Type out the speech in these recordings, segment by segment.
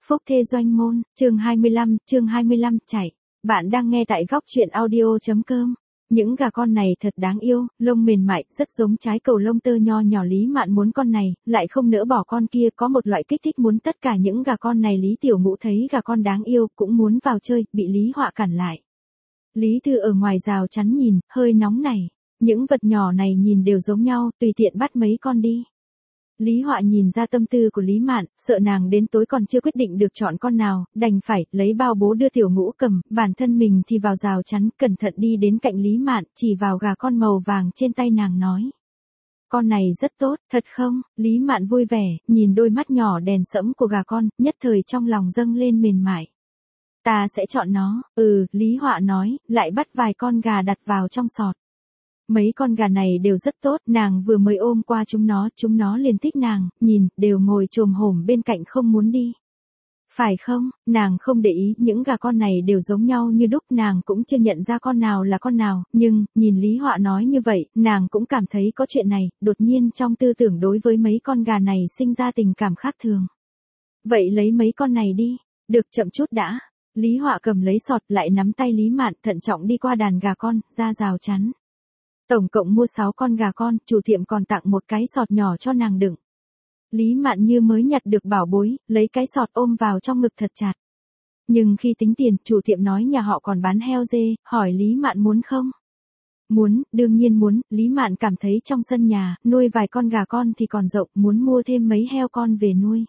Phúc Thê Doanh Môn, chương 25, chạy. Bạn đang nghe tại góc truyện audio.com. Những gà con này thật đáng yêu, lông mềm mại, rất giống trái cầu lông tơ nho nhỏ. Lý Mạn muốn con này, lại không nỡ bỏ con kia, có một loại kích thích muốn tất cả những gà con này. Lý Tiểu Ngũ thấy gà con đáng yêu, cũng muốn vào chơi, bị Lý Họa cản lại. Lý Thư ở ngoài rào chắn nhìn, hơi nóng này. Những vật nhỏ này nhìn đều giống nhau, tùy tiện bắt mấy con đi. Lý Họa nhìn ra tâm tư của Lý Mạn, sợ nàng đến tối còn chưa quyết định được chọn con nào, đành phải lấy bao bố đưa Tiểu Ngũ cầm, bản thân mình thì vào rào chắn, cẩn thận đi đến cạnh Lý Mạn, chỉ vào gà con màu vàng trên tay nàng nói. Con này rất tốt, thật không? Lý Mạn vui vẻ, nhìn đôi mắt nhỏ đèn sẫm của gà con, nhất thời trong lòng dâng lên mềm mại. Ta sẽ chọn nó, Lý Họa nói, lại bắt vài con gà đặt vào trong sọt. Mấy con gà này đều rất tốt, nàng vừa mới ôm qua chúng nó liền thích nàng, nhìn, đều ngồi chồm hổm bên cạnh không muốn đi. Phải không, nàng không để ý, những gà con này đều giống nhau như đúc, nàng cũng chưa nhận ra con nào là con nào, nhưng, nhìn Lý Họa nói như vậy, nàng cũng cảm thấy có chuyện này, đột nhiên trong tư tưởng đối với mấy con gà này sinh ra tình cảm khác thường. Vậy lấy mấy con này đi, được chậm chút đã. Lý Họa cầm lấy sọt lại nắm tay Lý Mạn thận trọng đi qua đàn gà con, ra rào chắn. Tổng cộng mua 6 con gà con, chủ tiệm còn tặng một cái sọt nhỏ cho nàng đựng. Lý Mạn như mới nhặt được bảo bối, lấy cái sọt ôm vào trong ngực thật chặt. Nhưng khi tính tiền, chủ tiệm nói nhà họ còn bán heo dê, hỏi Lý Mạn muốn không? Muốn, đương nhiên muốn, Lý Mạn cảm thấy trong sân nhà, nuôi vài con gà con thì còn rộng, muốn mua thêm mấy heo con về nuôi.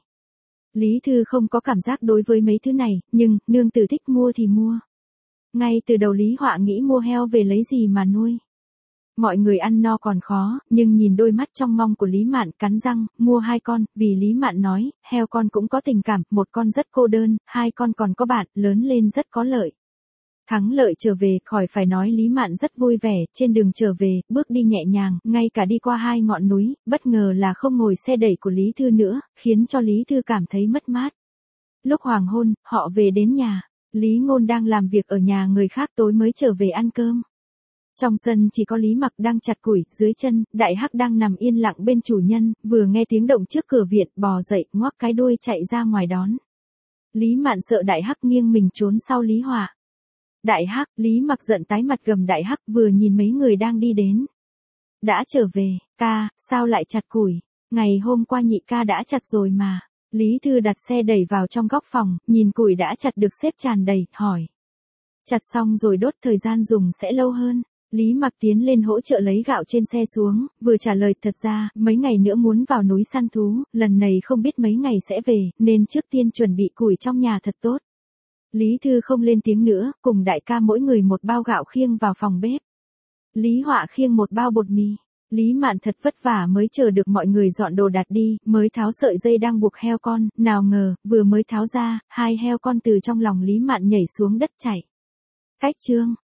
Lý Thư không có cảm giác đối với mấy thứ này, nhưng, nương tử thích mua thì mua. Ngay từ đầu Lý Họa nghĩ mua heo về lấy gì mà nuôi. Mọi người ăn no còn khó, nhưng nhìn đôi mắt trong mong của Lý Mạn cắn răng, mua 2 con, vì Lý Mạn nói, heo con cũng có tình cảm, một con rất cô đơn, 2 con còn có bạn, lớn lên rất có lợi. Thắng lợi trở về, khỏi phải nói Lý Mạn rất vui vẻ, trên đường trở về, bước đi nhẹ nhàng, ngay cả đi qua 2 ngọn núi, bất ngờ là không ngồi xe đẩy của Lý Thư nữa, khiến cho Lý Thư cảm thấy mất mát. Lúc hoàng hôn, họ về đến nhà, Lý Ngôn đang làm việc ở nhà người khác tối mới trở về ăn cơm. Trong sân chỉ có Lý Mặc đang chặt củi, dưới chân, Đại Hắc đang nằm yên lặng bên chủ nhân, vừa nghe tiếng động trước cửa viện, bò dậy, ngoác cái đuôi chạy ra ngoài đón. Lý Mạn sợ Đại Hắc nghiêng mình trốn sau Lý Họa. Đại Hắc, Lý Mặc giận tái mặt gầm Đại Hắc vừa nhìn mấy người đang đi đến. Đã trở về, ca, sao lại chặt củi? Ngày hôm qua nhị ca đã chặt rồi mà. Lý Thư đặt xe đẩy vào trong góc phòng, nhìn củi đã chặt được xếp tràn đầy, hỏi. Chặt xong rồi đốt thời gian dùng sẽ lâu hơn. Lý Mặc tiến lên hỗ trợ lấy gạo trên xe xuống, vừa trả lời thật ra, mấy ngày nữa muốn vào núi săn thú, lần này không biết mấy ngày sẽ về, nên trước tiên chuẩn bị củi trong nhà thật tốt. Lý Thư không lên tiếng nữa, cùng đại ca mỗi người một bao gạo khiêng vào phòng bếp. Lý Họa khiêng một bao bột mì. Lý Mạn thật vất vả mới chờ được mọi người dọn đồ đặt đi, mới tháo sợi dây đang buộc heo con, nào ngờ, vừa mới tháo ra, 2 heo con từ trong lòng Lý Mạn nhảy xuống đất chảy. Cách chương.